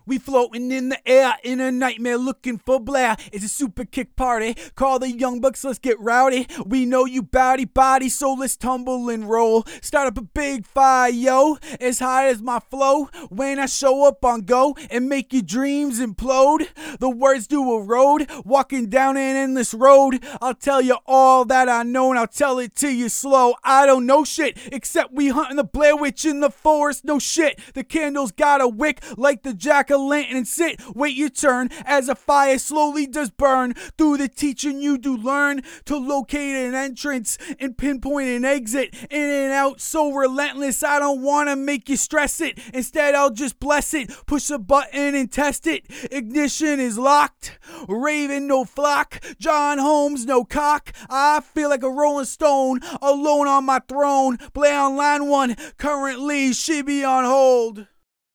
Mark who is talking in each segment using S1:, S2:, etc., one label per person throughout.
S1: We floating in the air in a nightmare looking for Blair. It's a super kick party. Call the young bucks, let's get rowdy. We know you bowdy body, so let's tumble and roll. Start up a big fire, yo, as high as my flow. When I show up on go and make your dreams implode. The words do a road, walking down an endless road. I'll tell you all that I know and I'll tell it to you slow. I don't know shit, except we hunting the Blair Witch in the forest. No shit, the candles got a wick like the jack-o'-lantern and sit, wait your turn as a fire slowly does burn. Through the teaching you do learn to locate an entrance and pinpoint an exit. In and out so relentless, I don't want to make you stress it. Instead I'll just bless it, push a button and test it. Ignition is locked, Raven no flock, John Holmes no cock. I feel like a rolling stone, alone on my throne. Play on line one, currently she be on hold.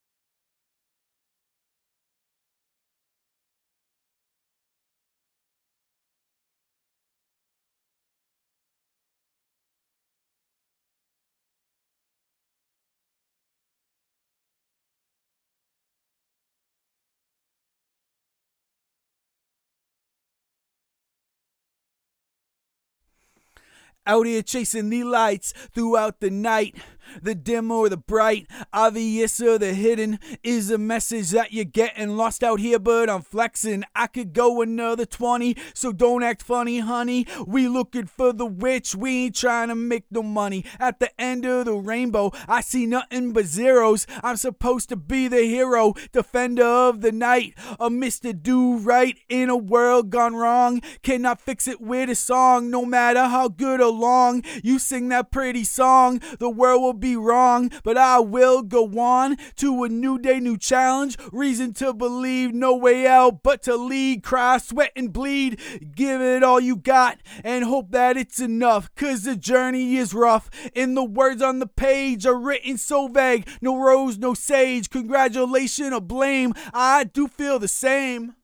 S1: Out here chasing the lights throughout the night. The dim or the bright, obvious or the hidden, is a message that you're getting lost out here, but I'm flexing. I could go another 20, so don't act funny, honey. We looking for the witch, we ain't trying to make no money. At the end of the rainbow, I see nothing but zeros. I'm supposed to be the hero, defender of the night, a Mr. Do Right in a world gone wrong. Cannot fix it with a song, no matter how good or long you sing that pretty song. The world will be wrong, but I will go on to a new day, new challenge. Reason to believe, no way out but to lead. Cry, sweat, and bleed. Give it all you got and hope that it's enough, cause the journey is rough. And the words on the page are written so vague. No rose, no sage, congratulations or blame. I do feel the same.